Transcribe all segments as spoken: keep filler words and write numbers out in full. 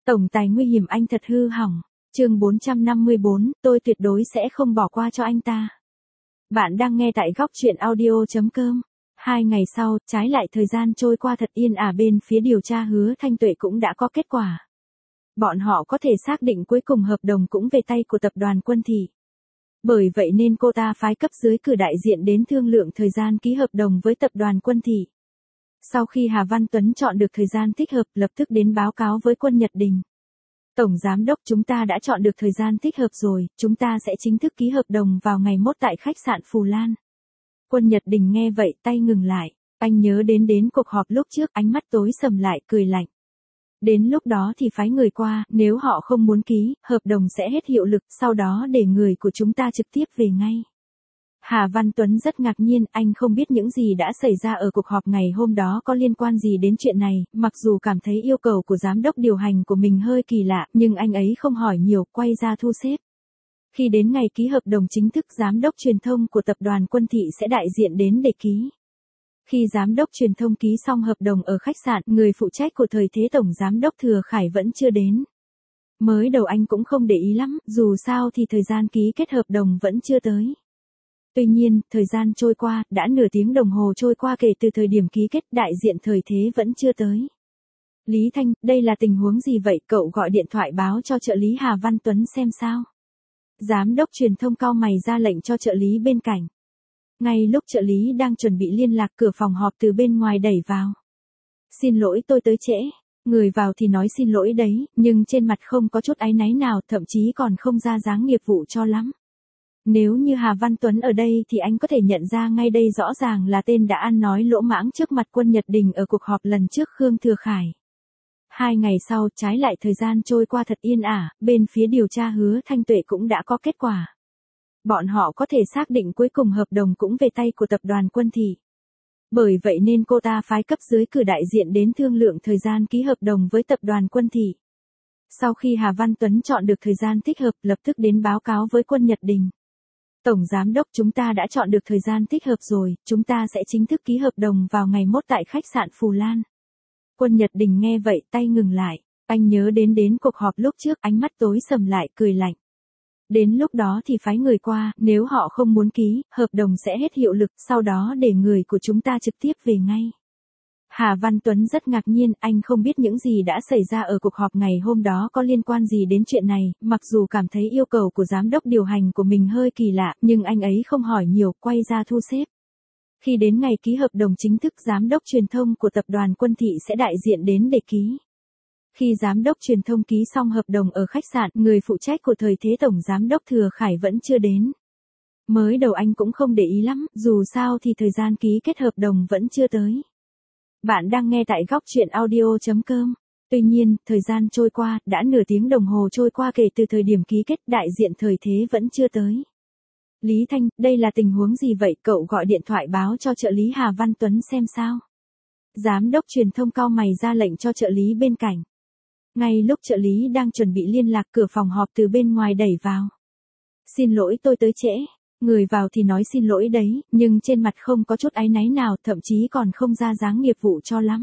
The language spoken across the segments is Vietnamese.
Tổng tài nguy hiểm anh thật hư hỏng. Chương bốn trăm năm mươi bốn, tôi tuyệt đối sẽ không bỏ qua cho anh ta. Bạn đang nghe tại góc truyện audio chấm com. Hai ngày sau, trái lại thời gian trôi qua thật yên ả bên phía điều tra Hứa Thanh Tuệ cũng đã có kết quả. Bọn họ có thể xác định cuối cùng hợp đồng cũng về tay của tập đoàn Quân Thị. Bởi vậy nên cô ta phái cấp dưới cử đại diện đến thương lượng thời gian ký hợp đồng với tập đoàn Quân Thị. Sau khi Hà Văn Tuấn chọn được thời gian thích hợp, lập tức đến báo cáo với Quân Nhật Đình. Tổng giám đốc, chúng ta đã chọn được thời gian thích hợp rồi, chúng ta sẽ chính thức ký hợp đồng vào ngày mốt tại khách sạn Phù Lan. Quân Nhật Đình nghe vậy tay ngừng lại, anh nhớ đến đến cuộc họp lúc trước, ánh mắt tối sầm lại, cười lạnh. Đến lúc đó thì phái người qua, nếu họ không muốn ký, hợp đồng sẽ hết hiệu lực, sau đó để người của chúng ta trực tiếp về ngay. Hà Văn Tuấn rất ngạc nhiên, anh không biết những gì đã xảy ra ở cuộc họp ngày hôm đó có liên quan gì đến chuyện này, mặc dù cảm thấy yêu cầu của giám đốc điều hành của mình hơi kỳ lạ, nhưng anh ấy không hỏi nhiều, quay ra thu xếp. Khi đến ngày ký hợp đồng chính thức, giám đốc truyền thông của tập đoàn Quân Thị sẽ đại diện đến để ký. Khi giám đốc truyền thông ký xong hợp đồng ở khách sạn, người phụ trách của thời thế tổng giám đốc Thừa Khải vẫn chưa đến. Mới đầu anh cũng không để ý lắm, dù sao thì thời gian ký kết hợp đồng vẫn chưa tới. Tuy nhiên, thời gian trôi qua, đã nửa tiếng đồng hồ trôi qua kể từ thời điểm ký kết, đại diện thời thế vẫn chưa tới. Lý Thanh, đây là tình huống gì vậy, cậu gọi điện thoại báo cho trợ lý Hà Văn Tuấn xem sao. Giám đốc truyền thông cau mày ra lệnh cho trợ lý bên cạnh. Ngay lúc trợ lý đang chuẩn bị liên lạc, cửa phòng họp từ bên ngoài đẩy vào. Xin lỗi tôi tới trễ. Người vào thì nói xin lỗi đấy, nhưng trên mặt không có chút áy náy nào, thậm chí còn không ra dáng nghiệp vụ cho lắm. Nếu như Hà Văn Tuấn ở đây thì anh có thể nhận ra ngay đây rõ ràng là tên đã ăn nói lỗ mãng trước mặt Quân Nhật Đình ở cuộc họp lần trước Khương Thừa Khải. Hai ngày sau, trái lại thời gian trôi qua thật yên ả, bên phía điều tra Hứa Thanh Tuệ cũng đã có kết quả. Bọn họ có thể xác định cuối cùng hợp đồng cũng về tay của tập đoàn Quân Thị. Bởi vậy nên cô ta phái cấp dưới cử đại diện đến thương lượng thời gian ký hợp đồng với tập đoàn Quân Thị. Sau khi Hà Văn Tuấn chọn được thời gian thích hợp, lập tức đến báo cáo với Quân Nhật Đình. Tổng giám đốc, chúng ta đã chọn được thời gian thích hợp rồi, chúng ta sẽ chính thức ký hợp đồng vào ngày mốt tại khách sạn Phù Lan. Quân Nhật Đình nghe vậy tay ngừng lại, anh nhớ đến đến cuộc họp lúc trước, ánh mắt tối sầm lại, cười lạnh. Đến lúc đó thì phái người qua, nếu họ không muốn ký, hợp đồng sẽ hết hiệu lực, sau đó để người của chúng ta trực tiếp về ngay. Hà Văn Tuấn rất ngạc nhiên, anh không biết những gì đã xảy ra ở cuộc họp ngày hôm đó có liên quan gì đến chuyện này, mặc dù cảm thấy yêu cầu của giám đốc điều hành của mình hơi kỳ lạ, nhưng anh ấy không hỏi nhiều, quay ra thu xếp. Khi đến ngày ký hợp đồng chính thức, giám đốc truyền thông của tập đoàn Quân Thị sẽ đại diện đến để ký. Khi giám đốc truyền thông ký xong hợp đồng ở khách sạn, người phụ trách của thời thế tổng giám đốc Thừa Khải vẫn chưa đến. Mới đầu anh cũng không để ý lắm, dù sao thì thời gian ký kết hợp đồng vẫn chưa tới. Bạn đang nghe tại góc truyện audio chấm com. Tuy nhiên, thời gian trôi qua, đã nửa tiếng đồng hồ trôi qua kể từ thời điểm ký kết, đại diện thời thế vẫn chưa tới. Lý Thanh, đây là tình huống gì vậy, cậu gọi điện thoại báo cho trợ lý Hà Văn Tuấn xem sao. Giám đốc truyền thông cau mày ra lệnh cho trợ lý bên cạnh. Ngay lúc trợ lý đang chuẩn bị liên lạc, cửa phòng họp từ bên ngoài đẩy vào. Xin lỗi tôi tới trễ. Người vào thì nói xin lỗi đấy, nhưng trên mặt không có chút áy náy nào, thậm chí còn không ra dáng nghiệp vụ cho lắm.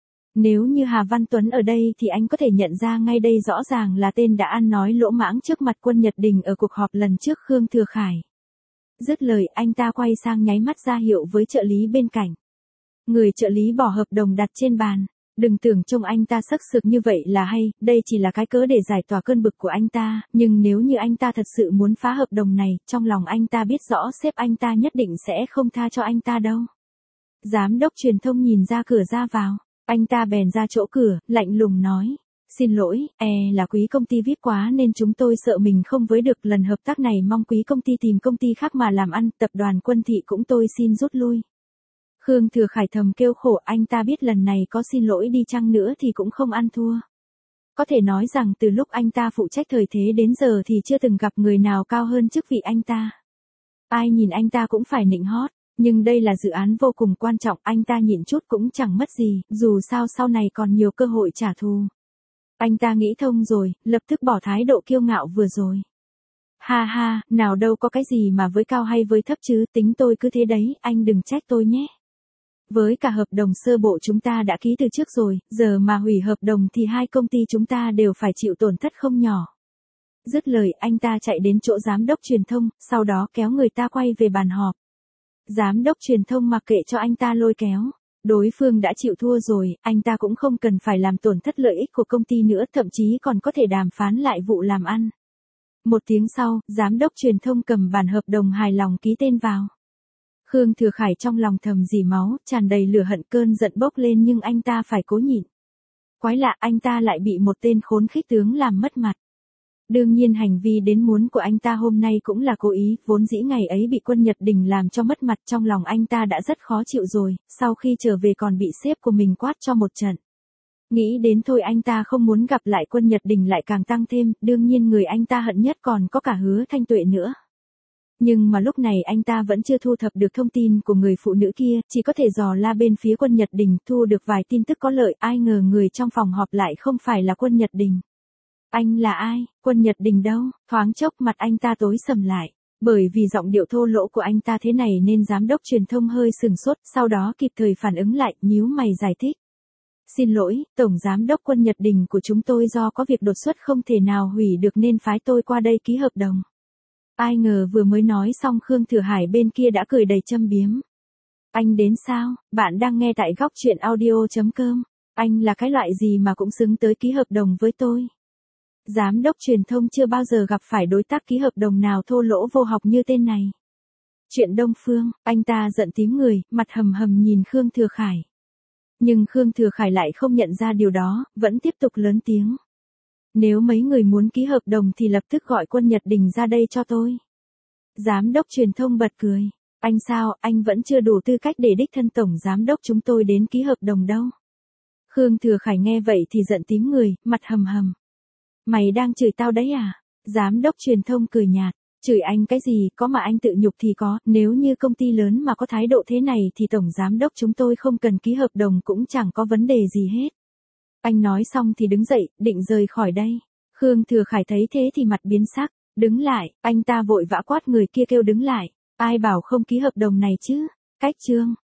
Nếu như Hà Văn Tuấn ở đây thì anh có thể nhận ra ngay đây rõ ràng là tên đã ăn nói lỗ mãng trước mặt Quân Nhật Đình ở cuộc họp lần trước Khương Thừa Khải. Dứt lời, anh ta quay sang nháy mắt ra hiệu với trợ lý bên cạnh. Người trợ lý bỏ hợp đồng đặt trên bàn. Đừng tưởng trông anh ta sắc sực như vậy là hay, đây chỉ là cái cớ để giải tỏa cơn bực của anh ta, nhưng nếu như anh ta thật sự muốn phá hợp đồng này, trong lòng anh ta biết rõ sếp anh ta nhất định sẽ không tha cho anh ta đâu. Giám đốc truyền thông nhìn ra cửa ra vào, anh ta bèn ra chỗ cửa, lạnh lùng nói. Xin lỗi, e là quý công ty vê i pê quá nên chúng tôi sợ mình không với được lần hợp tác này, mong quý công ty tìm công ty khác mà làm ăn, tập đoàn Quân Thị cũng tôi xin rút lui. Khương Thừa Khải thầm kêu khổ, anh ta biết lần này có xin lỗi đi chăng nữa thì cũng không ăn thua. Có thể nói rằng từ lúc anh ta phụ trách thời thế đến giờ thì chưa từng gặp người nào cao hơn chức vị anh ta. Ai nhìn anh ta cũng phải nịnh hót, nhưng đây là dự án vô cùng quan trọng, anh ta nhịn chút cũng chẳng mất gì, dù sao sau này còn nhiều cơ hội trả thù. Anh ta nghĩ thông rồi, lập tức bỏ thái độ kiêu ngạo vừa rồi. Ha ha, nào đâu có cái gì mà với cao hay với thấp chứ, tính tôi cứ thế đấy, anh đừng trách tôi nhé. Với cả hợp đồng sơ bộ chúng ta đã ký từ trước rồi, giờ mà hủy hợp đồng thì hai công ty chúng ta đều phải chịu tổn thất không nhỏ. Dứt lời anh ta chạy đến chỗ giám đốc truyền thông, sau đó kéo người ta quay về bàn họp. Giám đốc truyền thông mặc kệ cho anh ta lôi kéo. Đối phương đã chịu thua rồi, anh ta cũng không cần phải làm tổn thất lợi ích của công ty nữa, thậm chí còn có thể đàm phán lại vụ làm ăn. Một tiếng sau, giám đốc truyền thông cầm bản hợp đồng hài lòng ký tên vào. Khương Thừa Khải trong lòng thầm rỉ máu, tràn đầy lửa hận, cơn giận bốc lên nhưng anh ta phải cố nhịn. Quái lạ, anh ta lại bị một tên khốn khích tướng làm mất mặt. Đương nhiên hành vi đến muốn của anh ta hôm nay cũng là cố ý, vốn dĩ ngày ấy bị Quân Nhật Đình làm cho mất mặt, trong lòng anh ta đã rất khó chịu rồi, sau khi trở về còn bị sếp của mình quát cho một trận. Nghĩ đến thôi anh ta không muốn gặp lại Quân Nhật Đình lại càng tăng thêm, đương nhiên người anh ta hận nhất còn có cả Hứa Thanh Tuệ nữa. Nhưng mà lúc này anh ta vẫn chưa thu thập được thông tin của người phụ nữ kia, chỉ có thể dò la bên phía Quân Nhật Đình, thu được vài tin tức có lợi, ai ngờ người trong phòng họp lại không phải là Quân Nhật Đình. Anh là ai? Quân Nhật Đình đâu? Thoáng chốc mặt anh ta tối sầm lại. Bởi vì giọng điệu thô lỗ của anh ta thế này nên giám đốc truyền thông hơi sừng sốt, sau đó kịp thời phản ứng lại, nhíu mày giải thích. Xin lỗi, Tổng Giám đốc Quân Nhật Đình của chúng tôi do có việc đột xuất không thể nào hủy được nên phái tôi qua đây ký hợp đồng. Ai ngờ vừa mới nói xong Khương Thừa Hải bên kia đã cười đầy châm biếm. Anh đến sao? Bạn đang nghe tại góc truyện audio chấm com. Anh là cái loại gì mà cũng xứng tới ký hợp đồng với tôi? Giám đốc truyền thông chưa bao giờ gặp phải đối tác ký hợp đồng nào thô lỗ vô học như tên này. Chuyện Đông Phương, anh ta giận tím người, mặt hầm hầm nhìn Khương Thừa Khải. Nhưng Khương Thừa Khải lại không nhận ra điều đó, vẫn tiếp tục lớn tiếng. Nếu mấy người muốn ký hợp đồng thì lập tức gọi Quân Nhật Đình ra đây cho tôi. Giám đốc truyền thông bật cười. Anh sao, anh vẫn chưa đủ tư cách để đích thân Tổng Giám đốc chúng tôi đến ký hợp đồng đâu. Khương Thừa Khải nghe vậy thì giận tím người, mặt hầm hầm. Mày đang chửi tao đấy à? Giám đốc truyền thông cười nhạt. Chửi anh cái gì, có mà anh tự nhục thì có, nếu như công ty lớn mà có thái độ thế này thì Tổng Giám đốc chúng tôi không cần ký hợp đồng cũng chẳng có vấn đề gì hết. Anh nói xong thì đứng dậy, định rời khỏi đây. Khương Thừa Khải thấy thế thì mặt biến sắc, đứng lại, anh ta vội vã quát người kia kêu đứng lại. Ai bảo không ký hợp đồng này chứ? Cách chương.